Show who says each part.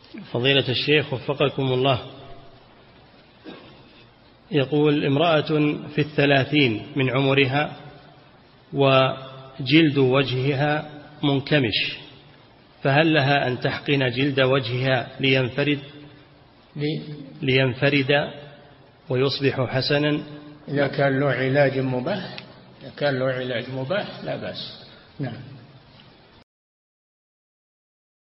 Speaker 1: فضيلة الشيخ وفقكم الله، يقول امرأة في 30 من عمرها وجلد وجهها منكمش، فهل لها أن تحقن جلد وجهها لينفرد ويصبح حسنا؟
Speaker 2: إذا كان له علاج مباح لا بأس. نعم.